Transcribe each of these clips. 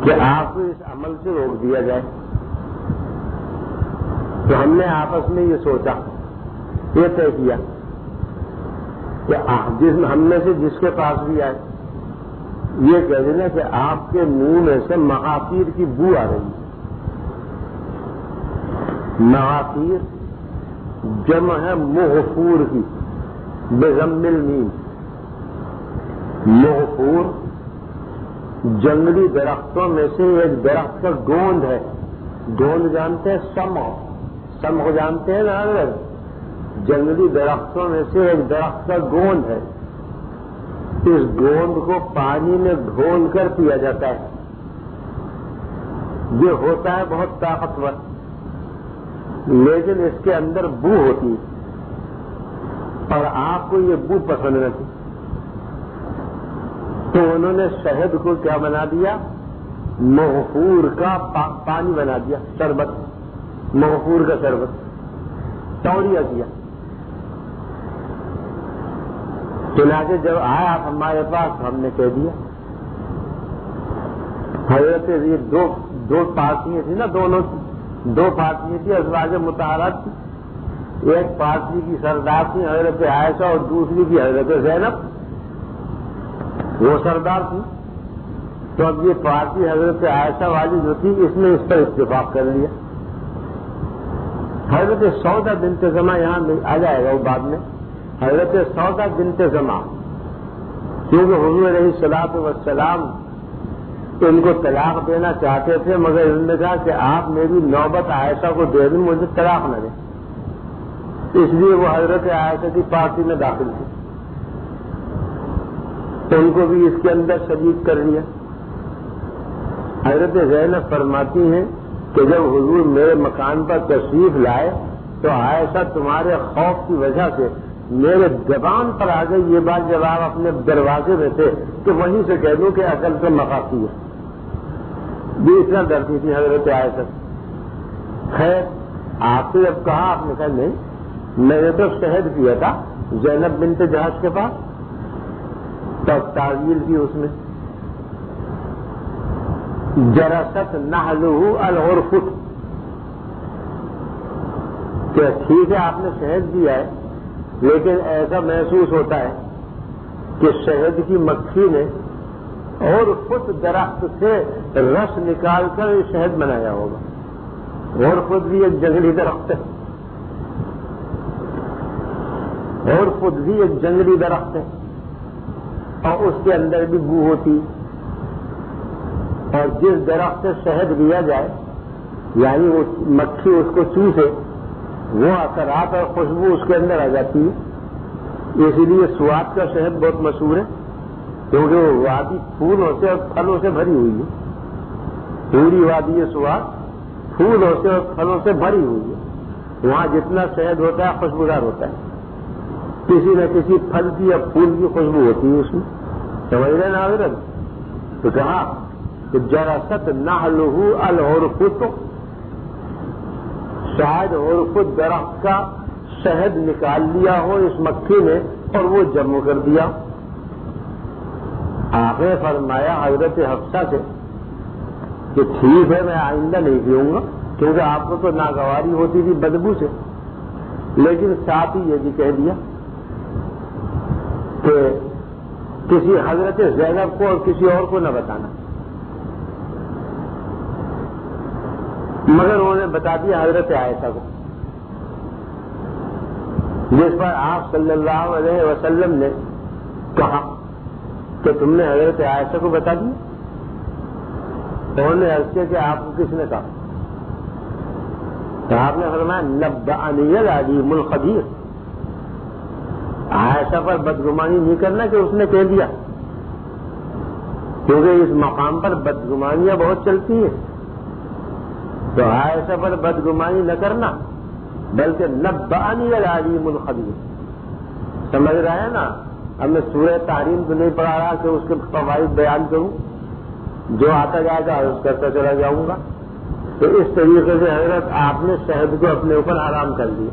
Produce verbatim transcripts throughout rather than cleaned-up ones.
کہ آپ کو اس عمل سے روک دیا جائے. تو ہم نے آپس میں یہ سوچا، یہ طے کیا کہ جس ہم میں سے جس کے پاس بھی آئے یہ کہہ دینا کہ آپ کے منہ میں سے مغافیر کی بو آ رہی ہے. مغافیر جمع ہے مغفور کی، بضم المیم. مغفور جنگلی درختوں میں سے ایک درخت کا گوند ہے. گوند جانتے ہیں؟ سمغ. سمغ جانتے ہیں نا حضرت؟ جنگلی درختوں میں سے ایک درخت کا گوند ہے. اس گوند کو پانی میں گھول کر پیا جاتا ہے. یہ ہوتا ہے بہت طاقتور، لیکن اس کے اندر بو ہوتی ہے اور آپ کو یہ بو پسند نہ تھی. تو انہوں نے شہد کو کیا بنا دیا؟ مغفور کا پا پانی بنا دیا، شربت. مغفور کا شربت توڑیا کیا. چنانچہ جب آیا ہمارے پاس ہم نے کہہ دیا. حضرت یہ دو دو پارٹیاں تھیں نا، دونوں کی دو پارٹیاں تھیں ازواج مطہرات کی. ایک پارٹی کی سردار تھی حضرت عائشہ اور دوسری کی حضرت زینب، وہ سردار تھی. تو اب یہ پارٹی حضرت عائشہ والی جو تھی اس نے اس پر اتفاق کر لیا. حضرت سودا بنت زمع یہاں آ جائے گا وہ بعد میں. حضرت سودا بنت زمع کیونکہ حضور علیہ الصلوۃ والسلام ان کو طلاق دینا چاہتے تھے، مگر انہوں نے کہا کہ آپ میری نوبت عائشہ کو دے دیں، مجھے طلاق نہ دیں. اس لیے وہ حضرت عائشہ کی پارٹی میں داخل تھی. تو ان کو بھی اس کے اندر شریک کر لیا. حضرت زینب فرماتی ہیں کہ جب حضور میرے مکان پر تشریف لائے تو عائشہ تمہارے خوف کی وجہ سے میرے زبان پر آ گئی یہ بات جب آپ اپنے دروازے میں تھے کہ وہیں سے کہہ دوں کہ اصل سے مخافی ہے. یہ اتنا ڈرتی تھی حضرت عائشہ. خیر آپ سے جب کہا آپ نے کہا نہیں میں نے تو شہد پیا تھا زینب بنت جہش کے پاس. تب تعویل کی اس میں جرست نحلہ العرفت کہ ٹھیک ہے آپ نے شہد دیا ہے لیکن ایسا محسوس ہوتا ہے کہ شہد کی مکھی نے اور خود درخت سے رس نکال کر یہ شہد بنایا ہوگا. اور خود بھی ایک جنگلی درخت ہے اور خود بھی ایک جنگلی درخت ہے اور اس کے اندر بھی بو ہوتی. اور جس درخت سے شہد لیا جائے یعنی وہ مکھی اس کو چوسے وہ اثرات اور خوشبو اس کے اندر آ جاتی ہے. اسی لیے سواد کا شہد بہت مشہور ہے کیونکہ وہ وادی پھولوں سے اور پھلوں سے بھری ہوئی ہے. پوری وادی سواد پھولوں سے اور پھلوں سے بھری ہوئی ہے. وہاں جتنا شہد ہوتا ہے خوشبودار ہوتا ہے. کسی نہ کسی پھل کی یا پھول کی خوشبو ہوتی ہے اس میں. سمجھ رہے نا حضرت؟ تو کہا کہ جرست نحلہ العرفت شاید عرفت درخت کا شہد نکال لیا ہو اس مکھی نے اور وہ جمع کر دیا. آپ نے فرمایا حضرت حفصہ سے کہ ٹھیک ہے میں آئندہ نہیں پیوں گا کیونکہ آپ کو تو ناگواری ہوتی تھی بدبو سے، لیکن ساتھ ہی یہ بھی کہہ دیا کہ کسی حضرت زینب کو اور کسی اور کو نہ بتانا. مگر انہوں نے بتا دیا حضرت عائشہ کو، جس پر آپ صلی اللہ علیہ وسلم نے کہا کہ تم نے حضرت عائشہ کو بتا دیا. انہوں نے عرض کیا کہ آپ کو کس نے کہا؟ تو آپ نے فرمایا نبأنی العلیم الخبیر. عائشہ پر بدگمانی نہیں کرنا کہ اس نے کہہ دیا، کیونکہ اس مقام پر بدگمانیاں بہت چلتی ہیں. تو عائشہ پر بدگمانی نہ کرنا بلکہ نبأنی العلیم الخبیر. سمجھ رہے ہیں نا؟ اب میں سورہ تحریم تو نہیں پڑھا رہا کہ اس کے فوائد بیان کروں، جو آتا جائے گا عرض کرتا چلا جاؤں گا. تو اس طریقے سے حضرت آپ نے شہد کو اپنے اوپر حرام کر دیا.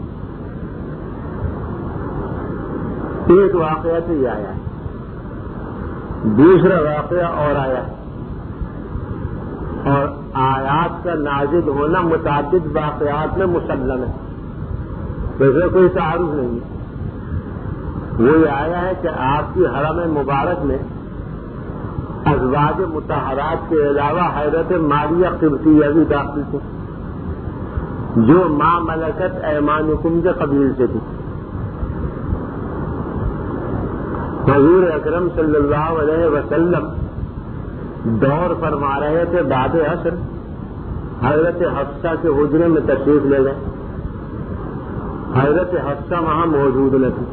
ایک واقعہ تو یہ آیا ہے. دوسرا واقعہ اور آیا اور آیات کا نازل ہونا متعدد واقعات میں مسلم ہے، ویسے کوئی تعارف نہیں ہے۔ وہ یہ آیا ہے کہ آپ کی حرم مبارک میں ازواج مطہرات کے علاوہ حضرت ماریہ قبطیہ بھی داخل تھی، جو ماں ملکت ایمانکم کے قبیل سے تھی۔ حضور اکرم صلی اللہ علیہ وسلم دور فرما رہے تھے، بعد عصر حضرت حفصہ کے حجرے میں تشریف لے گئے۔ حضرت حفصہ وہاں موجود نہ تھی،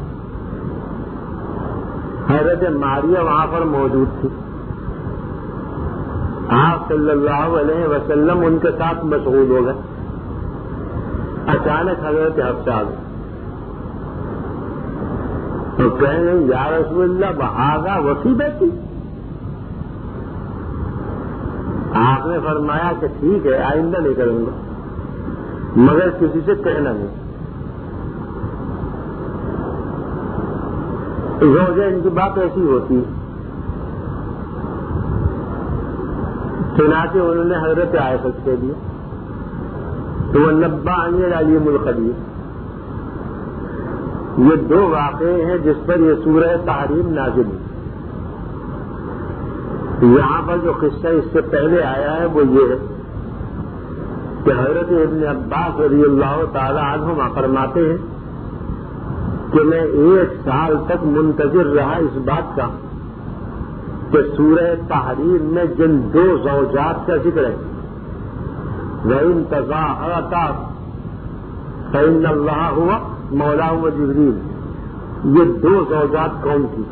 حضرت ماریہ وہاں پر موجود تھی۔ آپ صلی اللہ علیہ وسلم ان کے ساتھ مشغول ہو گئے۔ اچانک حضرت حفصہ آ گئے تو کہنے لگے یا رسول اللہ بہاگا وسیع بیٹی۔ آپ نے فرمایا کہ ٹھیک ہے آئندہ نہیں کروں گا، مگر کسی سے کہنا نہیں۔ روزے ان کی بات ایسی ہوتی ہے۔ چنانچہ انہوں نے حضرت عائشہ سے دیا تو وہ نبا انیر علیم الخبیر۔ یہ دو واقعے ہیں جس پر یہ سورہ تحریم نازل ہے۔ یہاں پر جو قصہ اس سے پہلے آیا ہے وہ یہ ہے کہ حضرت ابن عباس رضی اللہ تعالی عنہما فرماتے ہیں کہ میں ایک سال تک منتظر رہا اس بات کا کہ سورہ تحریم میں جن دو زوجات کا ذکر ہے وَإِن تَظَاهَرَتَا فَإِنَّ اللَّهَ هُوَ مولاهم وجبریل، یہ دو زوجات کون تھی؟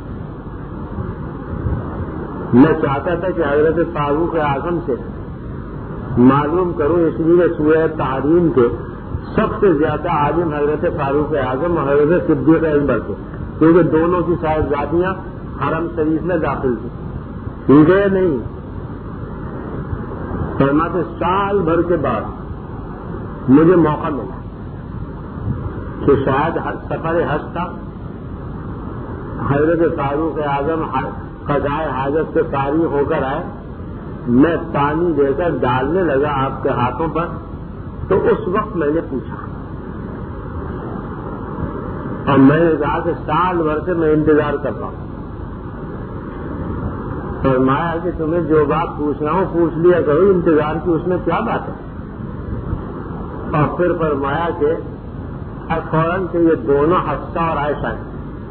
میں چاہتا تھا کہ حضرت فاروق اعظم سے معلوم کروں، اس لیے سورہ تحریم کے سب سے زیادہ عالم حضرت فاروق اعظم اور حضرت صدیق اکبر تھے، کیونکہ دونوں کی صاحبزادیاں حرم شریف میں داخل تھیں۔ ٹھیک ہے نہیں؟ فرماتے سال بھر کے بعد مجھے موقع ملا کہ شاید سفر حج تھا، حضرت فاروق اعظم قضائے حاجت سے فارغ ہو کر آئے، میں پانی دے کر ڈالنے لگا آپ کے ہاتھوں پر، تو اس وقت میں نے پوچھا اور میں نے کہا کہ سال بھر سے میں انتظار کر رہا ہوں۔ فرمایا کہ تمہیں جو بات پوچھ رہا ہوں پوچھ لیا کرو، انتظار کی اس میں کیا بات ہے؟ اور پھر فرمایا کہ فوراً سے یہ دونوں حفصہ اور عائشہ ہیں،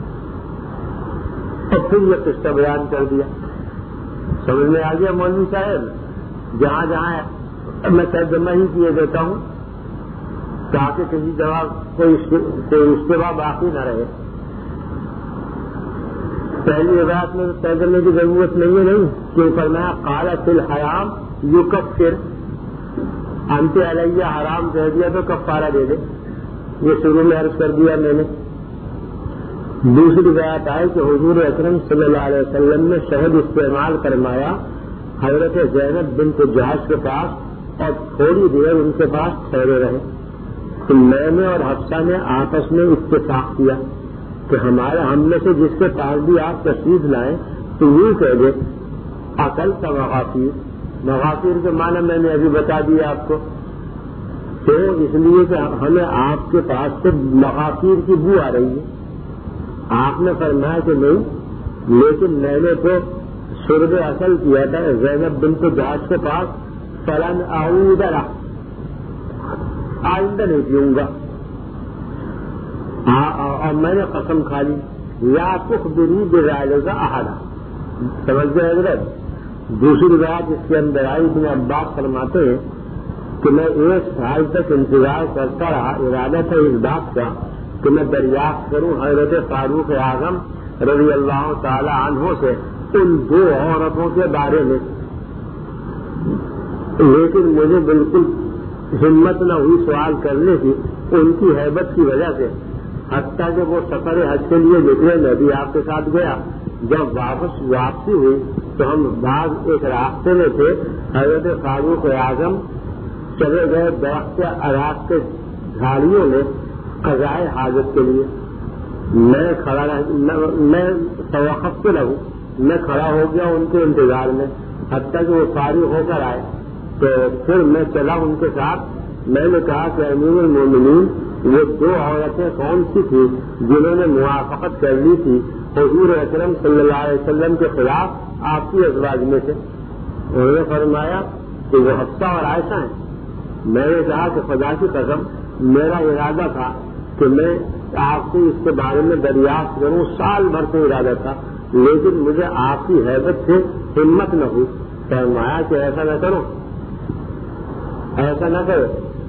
اور پھر یہ قصہ بیان کر دیا۔ سمجھ میں آ گیا مولوی صاحب؟ جہاں جہاں میں ترجمہ ہی کیے دیتا ہوں تاکہ کسی جگہ کوئی اشتباہ باقی نہ رہے۔ پہلی روایت میں ترجمے کی ضرورت نہیں ہے، نہیں کیوں فرمایا قالت الحرام یکفر، انت علیہ حرام کہہ دیا تو کفارہ دے دے، یہ شروع میں عرض کر دیا میں نے۔ دوسری روایت آئی کہ حضور اکرم صلی اللہ علیہ وسلم نے شہد استعمال فرمایا حضرت زینب بنت جہش کے پاس اور تھوڑی دیر ان کے پاس ٹھہرے رہے، تو میں نے اور حفصہ نے آپس میں اتفاق کیا کہ ہمارے ہم میں سے جس کے پاس بھی آپ تشریف لائیں تو یوں کہہ دیں عقل کا مغافیر۔ مغافیر کے معنی میں نے ابھی بتا دیا آپ کو، تو اس لیے کہ ہمیں آپ کے پاس سے مغافیر کی بو آ رہی ہے۔ آپ نے فرمایا کہ نہیں، لیکن میں نے تو شرب اصل کیا تھا زینب بنت جہش کے پاس، فلن اعود له، آئندہ نہیں پیوں گا۔ اور میں نے قسم کھا لی لا تخبری بذلک احدا۔ سمجھ گئے حضرت؟ دوسری بات اس کے اندر آئی، ابن عباس فرماتے ہیں کہ میں ایک سال تک انتظار کرتا رہا، ارادہ تھا اس بات کا کہ میں دریافت کروں حضرت فاروق اعظم رضی اللہ تعالی عنہ سے ان دو عورتوں کے بارے میں، لیکن مجھے بالکل ہمت نہ ہوئی سوال کرنے کی ان کی ہیبت کی وجہ سے، حتیٰ کہ وہ سفر حج کے لیے نکلے، میں بھی آپ کے ساتھ گیا۔ جب واپس واپسی ہوئی تو ہم بعض ایک راستے میں تھے، حضرت فاروق اعظم چلے گئے درخت کے اراک کے جھاڑیوں میں قضائے حاجت کے لیے۔ میں کھڑا میں توقف پہ رہوں، میں کھڑا ہو گیا ان کے انتظار میں، حتیٰ کہ وہ فارغ ہو کر آئے تو پھر میں چلا ان کے ساتھ. میں نے کہا کہ امیر المومنین وہ دو عورتیں کون سی تھیں جنہوں نے موافقت کر لی تھی حضور اکرم صلی اللہ علیہ وسلم کے خلاف آپ کی ازواج میں سے؟ انہوں نے فرمایا کہ وہ حفصہ اور عائشہ ہیں. میں نے کہا کہ خدا کی قسم میرا ارادہ تھا کہ میں آپ سے اس کے بارے میں دریافت کروں, سال بھر سے ارادہ تھا, لیکن مجھے آپ کی حیبت سے ہمت نہ ہوئی. فرمایا کہ ایسا نہ کرو, ایسا نہ کرو,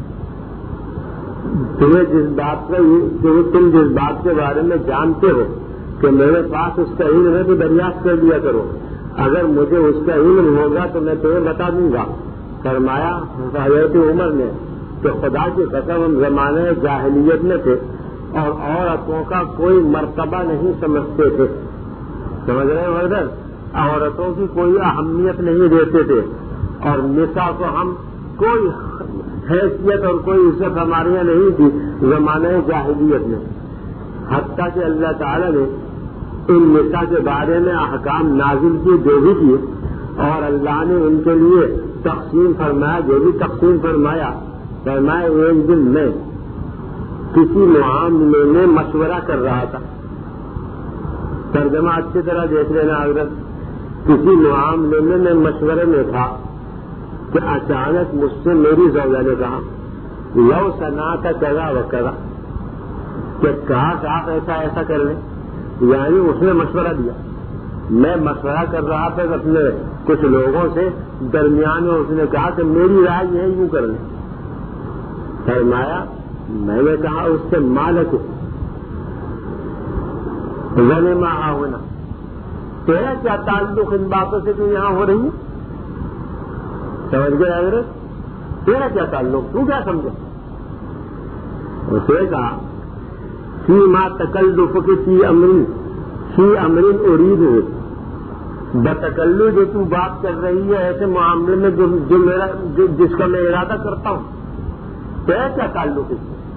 تمہیں جس بات کا تم جس بات کے بارے میں جانتے ہو کہ میرے پاس اس کا علم ہے تو دریافت کر دیا کرو, اگر مجھے اس کا علم ہوگا تو میں تمہیں بتا دوں گا. فرمایا حضرت عمر نے کہ خدا کی قسم ہم زمانے جاہلیت میں تھے اور عورتوں کا کوئی مرتبہ نہیں سمجھتے تھے. سمجھ رہے ہیں مردر, عورتوں کی کوئی اہمیت نہیں دیتے تھے اور نساء کو ہم کوئی حیثیت اور کوئی عزت ہمارے یہاں نہیں تھی زمانے جاہلیت میں. حتیٰ کہ اللہ تعالیٰ نے ان نساء کے بارے میں احکام نازل کیے جو بھی کیے, اور اللہ نے ان کے لیے تقسیم فرمایا جو بھی تقسیم فرمایا. فرمایا ایک دن میں کسی معاملے میں مشورہ کر رہا تھا, ترجمہ اچھی طرح دیکھ لینا حضرت, کسی معاملے میں میں مشورے میں تھا کہ اچانک مجھ سے میری زوجہ نے کہا لو سنا کا کرا و کرا, کہ کہا کہ آپ ایسا ایسا کر لیں, یعنی اس نے مشورہ دیا. میں مشورہ کر رہا تھا اپنے کچھ لوگوں سے, درمیان میں اس نے کہا کہ میری رائے یہ یوں کر لیں. فرمایا میں نے کہا اس سے مالک غنے ما ہونا, تیرا کیا تعلق ان باتوں سے جو یہاں ہو رہی ہے؟ سمجھ گئے حضرت, تیرا کیا تعلق, تو کیا سمجھے؟ اسے کہا فی ما تکلف کی فی امرین فی امرین ارید ہو, بتکلو جو تو بات کر رہی ہے ایسے معاملے میں جو, جو میرا جو جس کا میں ارادہ کرتا ہوں, تیرا کیا تعلق ہے؟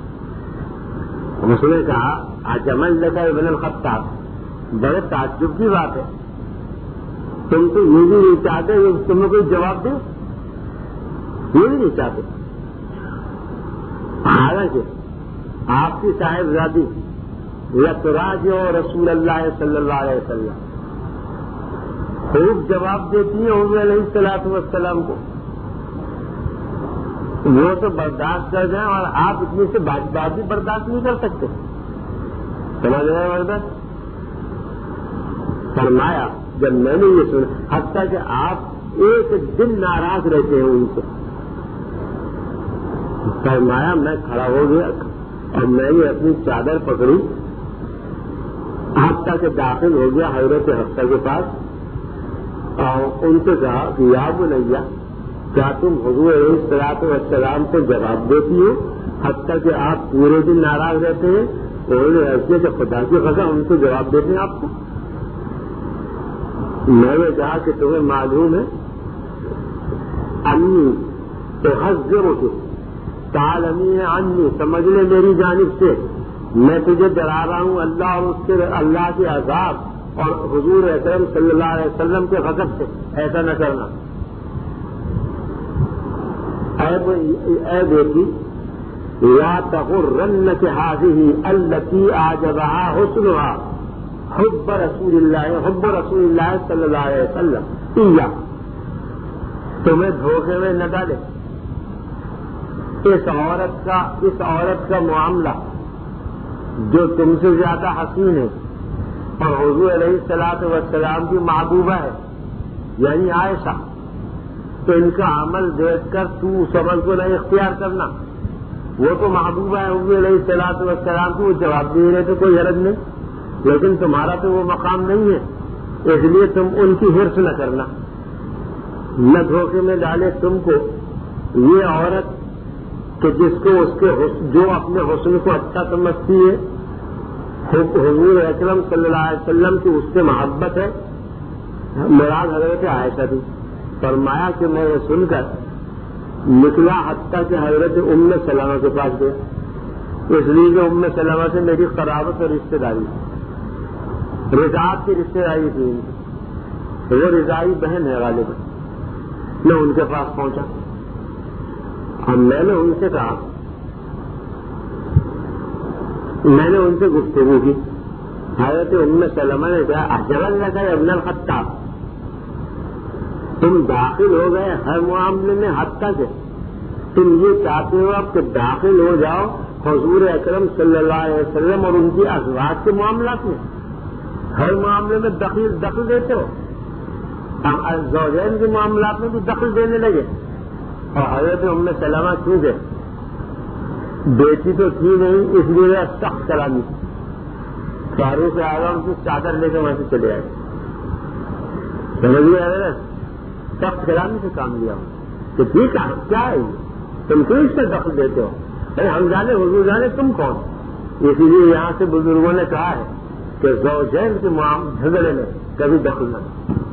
اس نے کہا اجمل لگا ابن الخطاب, بڑے تعجب کی بات ہے, تم تو یہ بھی نہیں چاہتے تمہیں کوئی جواب دے, یہ بھی نہیں چاہتے. حالانکہ آپ کی صاحبزادی یا تراج و رسول اللہ صلی اللہ علیہ وسلم خوب جواب دیتی ہیں حضور علیہ الصلوۃ والسلام کو, وہ تو برداشت کر جائیں اور آپ اتنی سے بات بات بھی برداشت نہیں کر سکتے. سمجھ رہے ہیں مردہ؟ فرمایا جب میں نے یہ سنا, حتیٰ کہ آپ ایک دن ناراض رہتے ہیں ان سے. فرمایا میں کھڑا ہو گیا اور میں نے اپنی چادر پکڑی, حتیٰ کہ داخل ہو گیا حضرت حفصہ کے پاس اور ان سے کہا کہ یا بنیا کیا تم حضور علیہ الصلوۃ والسلام کو جواب دیتی ہو حتیٰ کہ آپ پورے دن ناراض رہتے ہیں؟ انہوں نے ایسے کہ خدا کی قسم ہم کو جواب دیتے ہیں آپ کو. میں نے کہا کہ تمہیں معلوم ہے انی تحذرک تعلمی عنی, سمجھ لے میری جانب سے میں تجھے ڈرا رہا ہوں اللہ اور اس کے اللہ کے عذاب اور حضور اکرم صلی اللہ علیہ وسلم کے غضب سے, ایسا نہ کرنا. اے بیٹی لا تغرنک هذه التي اعجبها حسنها حب رسول اللہ حب رسول اللہ صلی اللہ علیہ وسلم, ایا تمہیں دھوکے میں نہ ڈالے. اس عورت کا اس عورت کا معاملہ جو تم سے زیادہ حسین ہے اور حضور علیہ الصلوۃ والسلام کی محبوبہ ہے یعنی عائشہ, تو ان کا عمل دیکھ کر تو سمجھ کو نہیں اختیار کرنا. وہ تو محبوبہ ہے حضور علیہ الصلوۃ والسلام کو, وہ جواب دے رہے تو کوئی حرج نہیں, لیکن تمہارا تو وہ مقام نہیں ہے, اس لیے تم ان کی حرص نہ کرنا, نہ دھوکے میں ڈالے تم کو یہ عورت کہ جس کو اس کے جو اپنے حسن کو اچھا سمجھتی ہے, حضور اکرم صلی اللہ علیہ وسلم کی اس سے محبت ہے. مراد حضرت عائشہ تھی. فرمایا کہ میں یہ سن کر نکلا حتیٰ کہ حضرت ام سلمہ کے پاس گئے, اس لیے کہ ام سلمہ سے میری قرابت اور رشتے داری, رضاعت کی رشتے داری تھی, وہ رضائی بہن ہے غالباً. میں ان کے پاس پہنچا, اب میں نے ان سے کہا، میں نے ان سے گفتگو کی، حضرت ام سلمہ نے کہا اجرن لگا ابن الخطاب، تم داخل ہو گئے ہر معاملے میں حد تک ہے، تم یہ چاہتے ہو اب کہ داخل ہو جاؤ حضور اکرم صلی اللہ علیہ وسلم اور ان کی ازواج کے معاملات میں، ہر معاملے میں دخل دخل دیتے ہو، ہم زوجین کے معاملات میں بھی دخل دینے لگے۔ اور حضرت ام سلمہ کیونکہ بیٹی تو تھی نہیں، اس لیے سخت کلامی فاروق اعظم کی چادر لے کے وہاں سے چلے آئے، سمجھ لیا ہے، سخت کلامی سے کام لیا کہ ٹھیک ہے کیا ہے تم کیوں اس سے دخل دیتے ہو، ارے ہم جانے حضور جانے تم کون، اسی لیے یہاں سے بزرگوں نے کہا ہے کہ زوجین کے جھگڑے میں کبھی دخل نہ،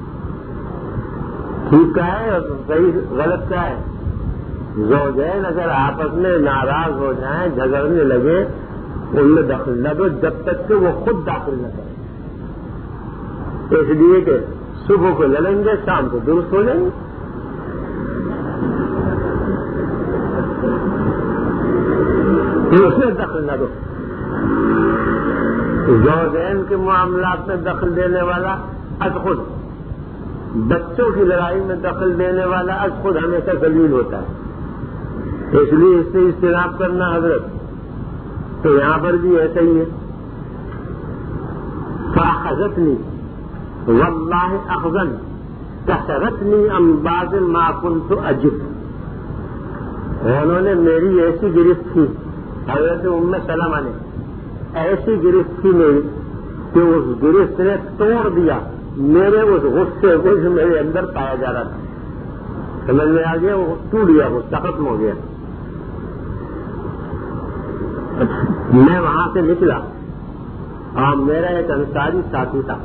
ٹھیک کیا ہے اور صحیح غلط کیا ہے، زوجین اگر آپس میں ناراض ہو جائیں جھگڑنے لگے ان میں دخل نہ دو جب تک کہ وہ خود داخل نہ کریں، اس لیے کہ صبح کو لڑیں گے شام کو درست ہو جائیں گے، اس میں دخل نہ دو۔ زوجین کے معاملات میں دخل دینے والا از خود، بچوں کی لڑائی میں دخل دینے والا از خود ہمیشہ ذلیل ہوتا ہے، اس لیے اس سے اجتناب کرنا حضرت، تو یہاں پر بھی ایسا ہی ہے۔ فاخذتنی واللہ اخذن کثرتنی عن بعض ما كنت اجب، انہوں نے میری ایسی گرفت کی، حضرت ام سلمہ نے ایسی گرفت کی میری کہ اس گرفت نے توڑ دیا میرے اس غصے کو جو میرے اندر پایا جا رہا تھا، سمجھ میں آ گیا، وہ ٹوٹ گیا، غصہ ختم ہو گیا۔ میں وہاں سے نکلا اور میرا ایک انصاری ساتھی تھا،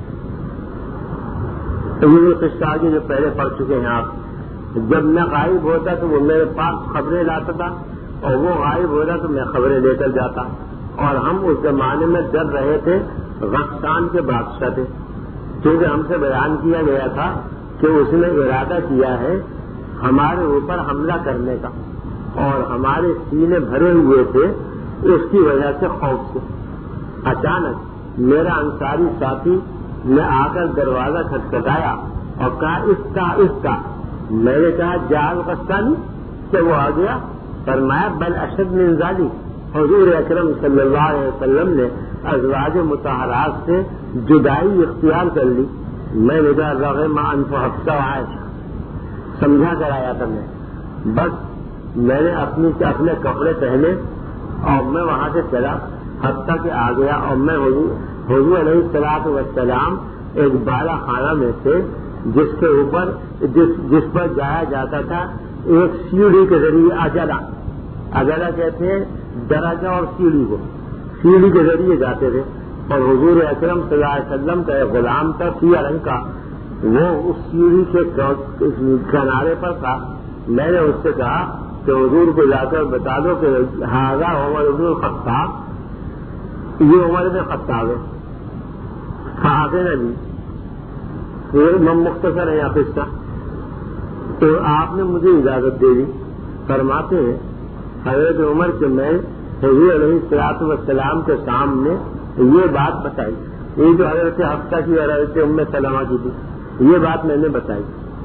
یہ قصہ آگے جو پہلے پڑھ چکے ہیں آپ، جب میں غائب ہوتا تو وہ میرے پاس خبریں لاتا تھا اور وہ غائب ہوتا تو میں خبریں لے کر جاتا، اور ہم اس زمانے میں ڈر رہے تھے غسان کے بادشاہ تھے، کیونکہ ہم سے بیان کیا گیا تھا کہ اس نے ارادہ کیا ہے ہمارے اوپر حملہ کرنے کا، اور ہمارے سینے بھرے ہوئے تھے اس کی وجہ سے خوف سے۔ اچانک میرا انصاری ساتھی نے آ کر دروازہ کھٹکھٹایا اور کہا اس کا اس کا، میں نے کہا جال غسانی، کہ وہ آ گیا، فرمایا بل اشد من ذلک، حضور اکرم صلی اللہ علیہ وسلم نے ازواج مطہرات سے جدائی اختیار کر لی۔ میں نے کہا رغم انف حفصہ و عائشہ، سمجھا کر آیا تھا میں، بس میں نے اپنی اپنے کپڑے پہنے اور میں وہاں سے چلا حتیٰ کہ آ گیا، اور میں حضور حضور علیہ الصلوۃ والسلام ایک بالا خانہ میں سے جس کے اوپر جس جس پر جایا جاتا تھا ایک سیڑھی کے ذریعے، اجلا اجلا کہتے ہیں درجہ اور سیڑھی کو، سیڑھی کے ذریعے جاتے تھے، اور حضور اکرم صلی اللہ علیہ وسلم کا ایک غلام تھا سیاہ رنگ کا، وہ اس سیڑھی کے کنارے پر تھا۔ میں نے اس سے کہا کہ حضور کو جا کر بتا دو کہ ہاذا عمر بن الخطاب، یہ عمر بن خطاب ہے، فاضل علی، یہ مختصر ہے یا قصہ، تو آپ نے مجھے اجازت دے دی۔ فرماتے ہیں حضرت عمر کہ میں حضور علیہ الصلوۃ والسلام کے سامنے یہ بات بتائی، یہ جو حضرت حفصہ کی اور حضرت ام سلمہ کی تھی، یہ بات میں نے بتائی۔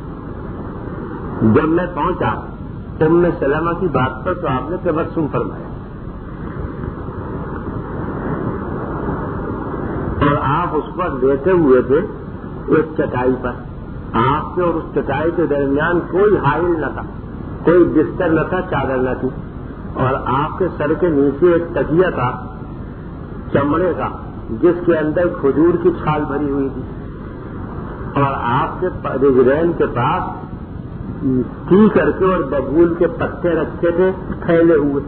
جب میں پہنچا ام سلمہ کی بات پر تو آپ نے تبسم فرمایا، اور آپ اس پر لیٹے ہوئے تھے ایک چٹائی پر، آپ کے اور اس چٹائی کے درمیان کوئی حائل نہ تھا، کوئی بستر نہ تھا، چادر نہ تھی، اور آپ کے سر کے نیچے ایک تکیہ تھا چمڑے کا جس کے اندر کھجور کی چھال بھری ہوئی تھی، اور آپ کے رجلین کے پاس کی کر کے اور ببول کے پتے رکھے تھے پھیلے ہوئے۔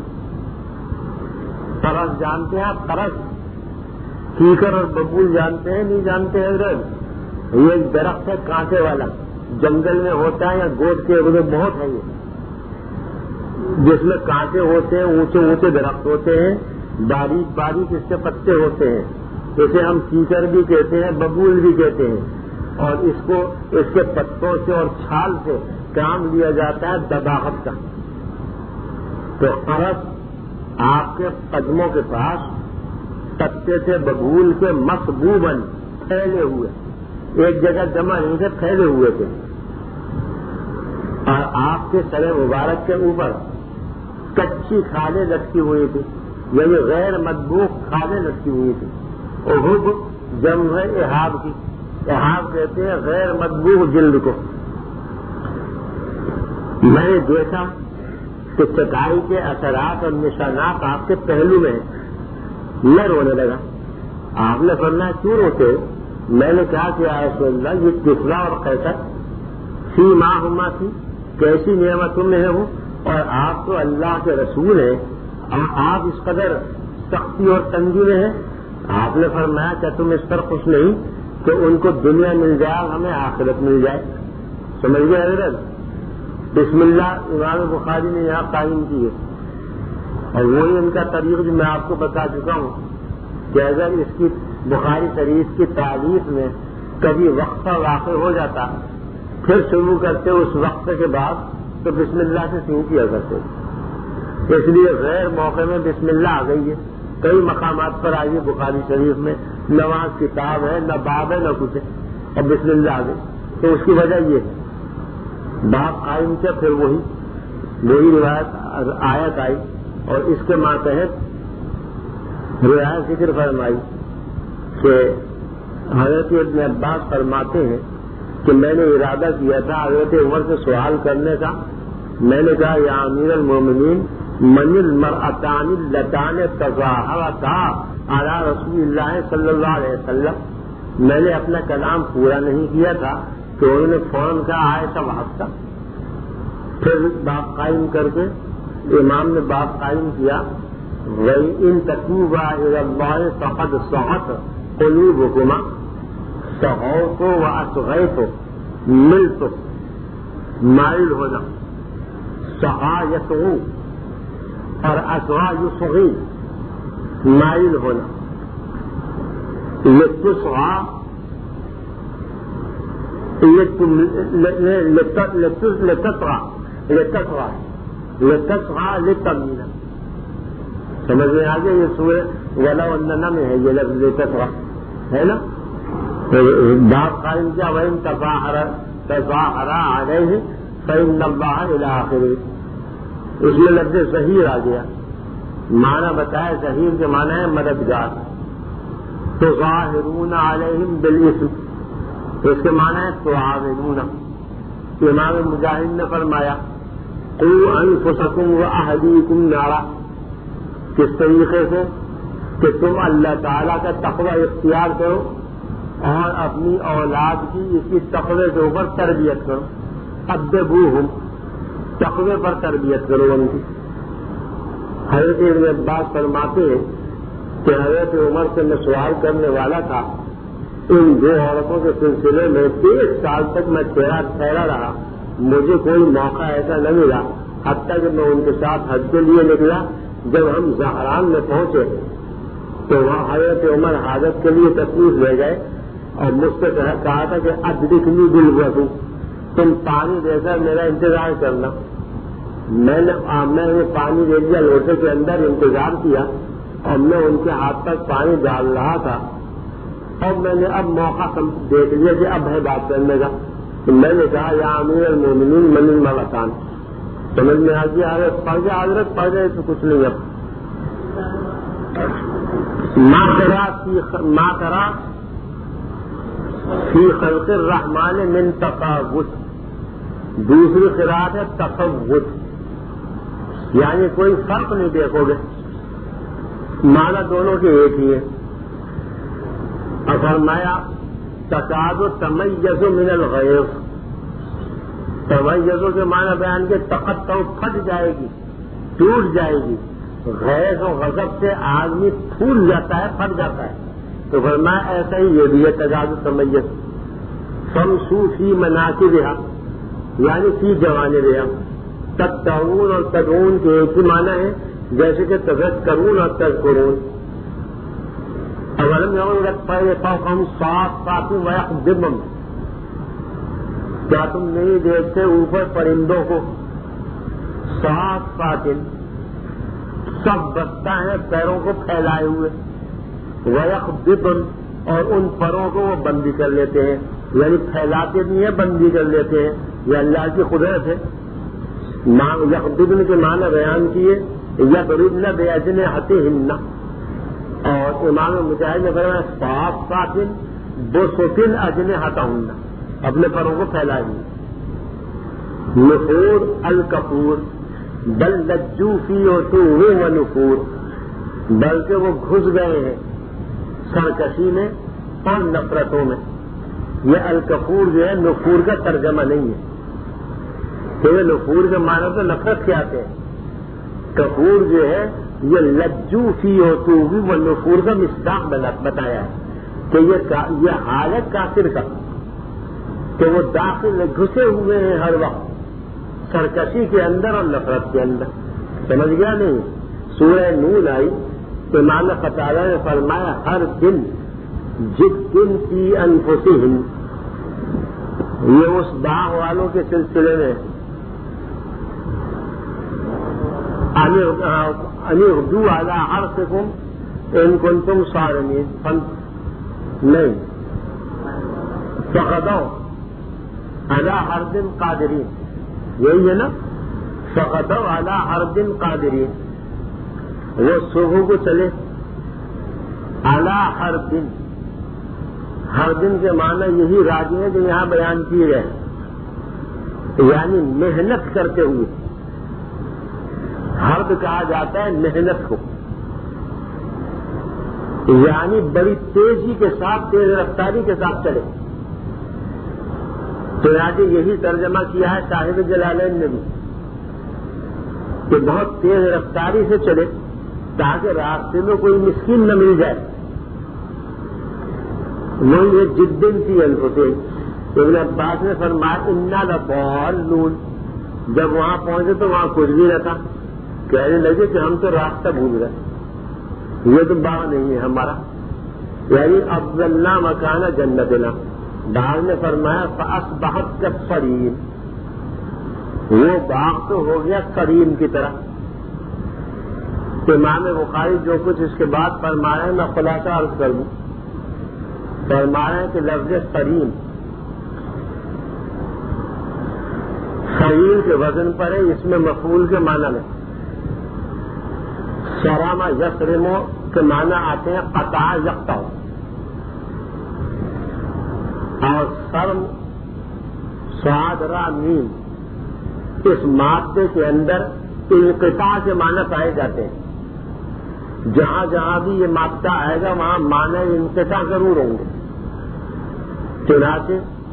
ترس جانتے ہیں آپ؟ ترس، کیکر اور ببول جانتے ہیں نہیں جانتے ہیں حضرت؟ یہ ایک درخت ہے کانٹے والا، جنگل میں ہوتا ہے یا گوٹ کے ادھر بہت ہے، یہ جس میں کانٹے ہوتے ہیں، اونچے اونچے درخت ہوتے ہیں، باریک باریک اس کے پتے ہوتے ہیں، اسے ہم کیکر بھی کہتے ہیں، ببول بھی کہتے ہیں، اور اس کو اس کے پتوں سے اور چھال سے کام لیا جاتا ہے دباغت کا، تو عرب آپ کے قدموں کے پاس پتے تھے ببول کے مصبوباً پھیلے ہوئے، ایک جگہ جمع نہیں تھے، پھیلے ہوئے تھے، اور آپ کے سر مبارک کے اوپر کچی کھالیں لٹکی ہوئی تھی، یعنی غیر مطبوخ کھالیں لٹکی ہوئی تھی، احب جمع احاب کی، احاب کہتے ہیں غیر مطبوخ جلد کو۔ میں نے دیکھا کہ چٹائی کے اثرات اور نشانات آپ کے پہلو میں ہیں، میں رونے لگا۔ آپ نے فرمایا کیوں روتے؟ میں نے کہا کہ یا رسول اللہ یہ کسرا اور قیصر فی ماں ہما تھی، کیسی نعمتوں میں ہے وہ، اور آپ تو اللہ کے رسول ہیں اور آپ اس قدر سختی اور تنگی میں ہیں۔ آپ نے فرمایا کہ تم اس پر خوش نہیں کہ ان کو دنیا مل جائے اور ہمیں آخرت مل جائے؟ سمجھ گئے حضرت؟ بسم اللہ امام بخاری نے یہاں قائم کی ہے، اور وہی ان کا طریق جو میں آپ کو بتا چکا ہوں کہ اگر اس کی بخاری شریف کی تعریف میں کبھی وقفہ واقع ہو جاتا پھر شروع کرتے اس وقفے کے بعد تو بسم اللہ سے شروع کیا کرتے، اس لیے غیر موقع میں بسم اللہ آ گئی ہے، کئی مقامات پر آئی ہے بخاری شریف میں، نماز کتاب ہے، نہ باب ہے، نہ کچھ ہے، اور بسم اللہ آ گئی، تو اس کی وجہ یہ ہے باپ قائم کیا، پھر وہی وہی روایت آیت آئی، اور اس کے ماتحت روایت ذکر فرمائی کہ حضرت ابن عباس فرماتے ہیں کہ میں نے ارادہ کیا تھا حضرت عمر سے سوال کرنے کا، میں نے کہا یا امیر المومنین من المرأتان اللتان تظاہرتا علی رسول اللہ صلی اللہ علیہ وسلم، میں نے اپنا کلام پورا نہیں کیا تھا کہ انہوں نے فوراً کہا آئے سب ہفتہ، پھر باپ قائم کر کے امام نے باپ قائم کیا وَإِن تَتُوبَا إِلَى اللَّهِ فَقَدْ صَغَتْ قُلُوبُكُمَا، صغوت وَأَصْغَيْتُ ملت، مائل ہونا، صغا یصغو اور اصغا یصغی، مائل ہونا، لتصغا لتصغا لتصغا لتصغا لتمینا، سمجھ میں آگے یہ سورہ ولا والنہ میں ہے یہ لفظ لتصغا ہے نا، باپ قائم کیا وَإِن تَظَاهَرَا عَلَيْهِ فَإِنَّ اللَّهَ إِلَىٰ آخِرِهِ، اس میں لفظ ظہیر آ گیا، معنی بتایا ظہیر کے معنی ہے مددگار، تُظَاهِرُونَ عَلَيْهِمْ بِالْإِثْمِ، اس کے معنی ہے تُعَاوِنُونَ۔ امام مجاہد نے فرمایا قُوا أَنفُسَكُمْ وَأَهْلِيكُمْ نَارًا، کس طریقے سے کہ تم اللہ تعالیٰ کا تقوی اختیار کرو اور اپنی اولاد کی اسی تقوی کے اوپر تربیت کرو، ادبوہم، تقوی پر تربیت کرو ان کی۔ حضرت ابن عباس فرماتے ہیں کہ حضرت عمر سے میں سوال کرنے والا تھا ان دو عورتوں کے سلسلے میں، تیس سال تک میں ٹھہرا رہا، مجھے کوئی موقع ایسا نہ ملا، حتیٰ کہ میں ان کے ساتھ حج کے لیے نکلا، جب ہم زہران میں پہنچے تو وہاں حضرت عمر حاجت کے لیے تشریف لے گئے اور مجھ سے کہا تھا کہ ادرکنی بالوضو، تم پانی دے کر میرا انتظار کرنا۔ میں نے میں نے پانی دے دیا لوٹے کے اندر، انتظار کیا، اور میں ان کے ہاتھ تک پانی ڈال رہا تھا، اور میں نے اب موقع دیکھ لیا کہ اب ہے بات کرنے کا، تو میں نے کہا یا امیر المومنین من المرأتان، سمجھ میں آ گیا حضرت پڑھ گیا، حضرت پڑھ گئے تو کچھ نہیں، اب ما ترا فی خلق الرحمن من تفاوت، دوسری قرات ہے تفاوت، یعنی کوئی فرق نہیں دیکھو گے، معنی دونوں کے ایک ہی ہے۔ اور فرمایا تکاد تمیز من الغیظ، تمیزوں کے معنی بیان کے تقطع پھٹ جائے گی، ٹوٹ جائے گی، غیظ و غضب سے آدمی پھول جاتا ہے، پھٹ جاتا ہے، تو فرمایا ایسا ہی یہ بھی ہے تکاد تمیز، فامشوا فی مناکبہا یعنی فی جوانبہا، تتقون اور تدعون کے ایک ہی معنی ہے، جیسے کہ تذکرون اور تذکرون۔ اولم یروا فوقہم صافات ویقبضن، کیا تم نہیں دیکھتے اوپر پرندوں کو، صافات سب بستا ہے پیروں کو پھیلائے ہوئے، وَيَخْبِطُن اور ان پروں کو وہ بندی کر لیتے ہیں، یعنی پھیلاتے نہیں ہیں بندی کر لیتے ہیں، یہ اللہ کی قدرت ہے۔ یخبطن کے معنی بیان کیے یضربن بأجنحتہن، اور امام مجاہد نے فرمایا صافات بسط اجنحتہن، اپنے پروں کو پھیلائے ہوئے۔ نفور الکفور بل لجوا فی عتو و نفور، بلکہ وہ گھس گئے ہیں سرکشی میں اور نفرتوں میں۔ یہ الکفور جو ہے نفور کا ترجمہ نہیں ہے، کہ نفور کے معنی تو نفرت کے آتے ہیں، کفور جو ہے یہ لجو فی عتو و نفور کا مصداق بتایا ہے کہ یہ حالت کافر کا کہ وہ داخل گھسے ہوئے ہیں ہر وقت سرکشی کے اندر اور نفرت کے اندر۔ سمجھ گیا نہیں؟ سورہ نون آئی امام قتادہ نے فرمایا ہر دن جس دن کی انفسہم، یہ اس باغ والوں کے سلسلے میں ان اغدوا علی حرثکم ان کنتم صارمین، نہیں فغدوا علی حرث قادرین، یہی ہے نا، فغدوا علی حرث قادرین، وہ صبح کو چلے علی حرث، ہر دن کے معنی یہی راجی ہے جو یہاں بیان کیے گئے، یعنی محنت کرتے ہوئے، حرب کہا جاتا ہے محنت کو، یعنی بڑی تیزی کے ساتھ تیز رفتاری کے ساتھ چلے۔ تو یعنی یہی ترجمہ کیا ہے صاحب جلالین نے بھی کہ بہت تیز رفتاری سے چلے تاکہ راستے میں کوئی مسکین نہ مل جائے۔ وہی یہ جدن تھی انفسہم، ابن عباس نے فرمایا انا لضالون، جب وہاں پہنچے تو وہاں کچھ بھی نہ تھا، کہنے لگے کہ ہم تو راستہ بھول گئے، یہ تو باغ نہیں ہے ہمارا، یعنی افضلنا مکان جنتنا۔ باغ نے فرمایا فاصبحت کالصریم، وہ باغ تو ہو گیا کریم کی طرح۔ امام بخاری جو کچھ اس کے بعد فرما رہے ہیں میں خلاصہ عرض کر دوں، فرما رہے ہیں کہ لفظ کریم خلیل کے وزن پر ہے، اس میں مفعول کے معنی میں سرما یسرمو کے معنی آتے ہیں قطع یقطع، اور سرم صاد را میم اس مادے کے اندر انقطاع کے معنی پائے جاتے ہیں۔ جہاں جہاں بھی یہ مادہ آئے گا وہاں معنی انقطاع ضرور ہوں گے۔ چنانچہ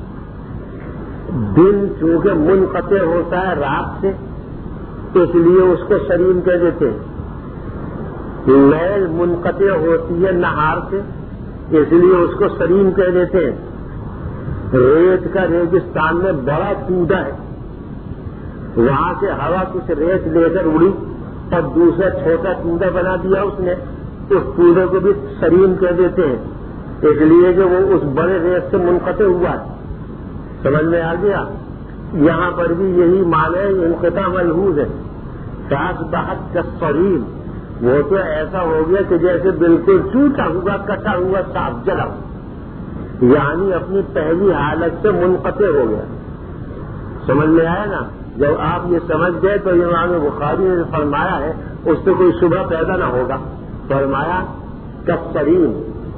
دن چونکہ منقطع ہوتا ہے رات سے، اس لیے اس کو سریم کہہ دیتے ہیں۔ لیل منقطع ہوتی ہے نہار سے، اس لیے اس کو سریم کہہ دیتے ہیں۔ ریت کا ریگستان میں بڑا کودا ہے، وہاں سے ہوا کچھ ریت لے کر اڑی اور دوسرا چھوٹا کودا بنا دیا اس نے، اس کودے کو بھی سریم کہہ دیتے ہیں، اس لیے کہ وہ اس بڑے ریت سے منقطع ہوا ہے۔ سمجھ میں آ گیا؟ یہاں پر بھی یہی معنی انقطاع ملحوظ ہے۔ فاصبحت کالصریم، وہ تو ایسا ہو گیا کہ جیسے بالکل ٹوٹا ہوا کٹا ہوا صاف جلا، یعنی اپنی پہلی حالت سے منقطع ہو گیا۔ سمجھ میں آیا نا؟ جب آپ یہ سمجھ گئے تو امام بخاری نے فرمایا ہے اس سے کوئی شبہ پیدا نہ ہوگا۔ فرمایا کالصریم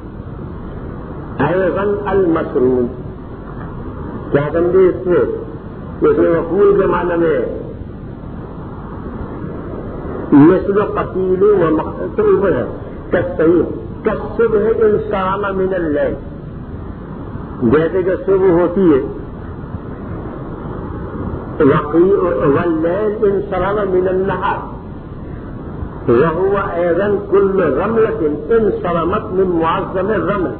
ایضاً المسروم، کیا بندی اس میں اس میں مفعول کے معنی میں مثل قتیل و مقتول ہے کالصریم، کالصبح انصرم من اللیل، جیسے کہ صبح ہوتی ہے، واللیل انصرم من النہار، وهو ايضا كل رملة انصرمت من معظم الرمل،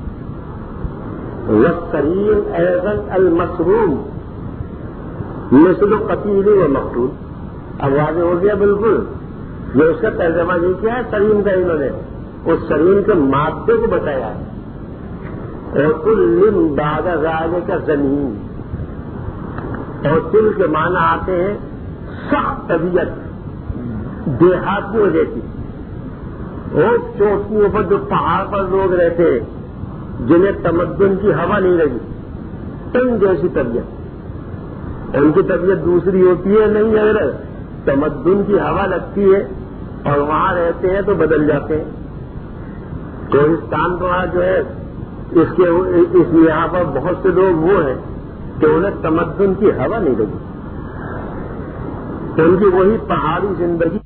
والسریم ايضا المسروم مثل قتیل و مقتول۔ اب واضح ہو گیا بالکل، یہ اس کا ترجمہ نہیں کیا ہے سریم کا، انہوں نے اس سریم کے مادے کو بتایا ہے۔ اور کل بعد ذلك زنیم، اور دل کے معنی آتے ہیں سخت طبیعت، دیہاتیوں جیسی، وہ چوٹیوں پر جو پہاڑ پر لوگ رہتے ہیں جنہیں تمدن کی ہوا نہیں لگی، ان جیسی طبیعت، ان کی طبیعت دوسری ہوتی ہے، نہیں اگر تمدن کی ہوا لگتی ہے اور وہاں رہتے ہیں تو بدل جاتے ہیں۔ کوہستان تو وہاں جو ہے اس کے اس یہاں پر بہت سے لوگ وہ ہیں کہ انہیں تمدن کی ہوا نہیں لگی، ان کی وہی پہاڑی زندگی